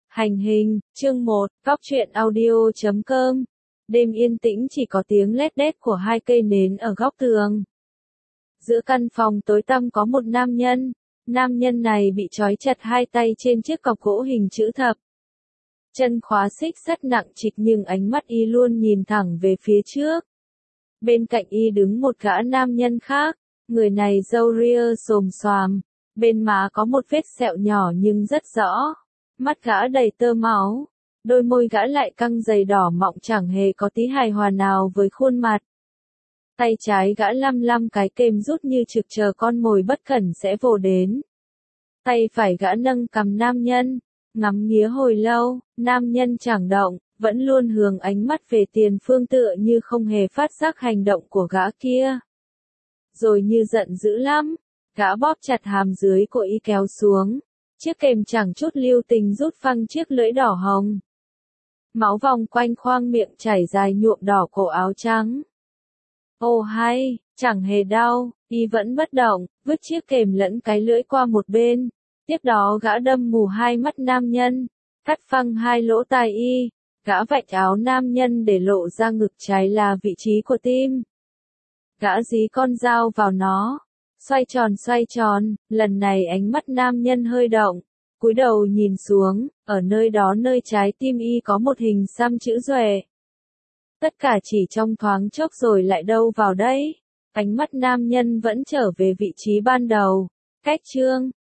Hành hình, chương 1, góc truyện audio.com. Đêm yên tĩnh chỉ có tiếng lét đét của hai cây nến ở góc tường. Giữa căn phòng tối tăm có một nam nhân. Nam nhân này bị trói chặt hai tay trên chiếc cọc gỗ hình chữ thập. Chân khóa xích sắt nặng trịch nhưng ánh mắt y luôn nhìn thẳng về phía trước. Bên cạnh y đứng một gã nam nhân khác. Người này râu ria xồm xoàm. Bên má có một vết sẹo nhỏ nhưng rất rõ. Mắt gã đầy tơ máu, đôi môi gã lại căng dày đỏ mọng chẳng hề có tí hài hòa nào với khuôn mặt. Tay trái gã lăm lăm cái kềm rút như trực chờ con mồi bất cẩn sẽ vồ đến. Tay phải gã nâng cằm nam nhân, ngắm nghía hồi lâu, nam nhân chẳng động, vẫn luôn hướng ánh mắt về tiền phương tựa như không hề phát giác hành động của gã kia. Rồi như giận dữ lắm, gã bóp chặt hàm dưới của y kéo xuống. Chiếc kềm chẳng chút lưu tình rút phăng chiếc lưỡi đỏ hồng. Máu vòng quanh khoang miệng chảy dài nhuộm đỏ cổ áo trắng. Ồ hay, chẳng hề đau, y vẫn bất động, vứt chiếc kềm lẫn cái lưỡi qua một bên. Tiếp đó gã đâm mù hai mắt nam nhân, cắt phăng hai lỗ tai y, gã vạch áo nam nhân để lộ ra ngực trái là vị trí của tim. Gã dí con dao vào nó. Xoay tròn, lần này ánh mắt nam nhân hơi động, cúi đầu nhìn xuống, ở nơi đó nơi trái tim y có một hình xăm chữ Duệ. Tất cả chỉ trong thoáng chốc rồi lại đâu vào đấy, ánh mắt nam nhân vẫn trở về vị trí ban đầu. Cách chương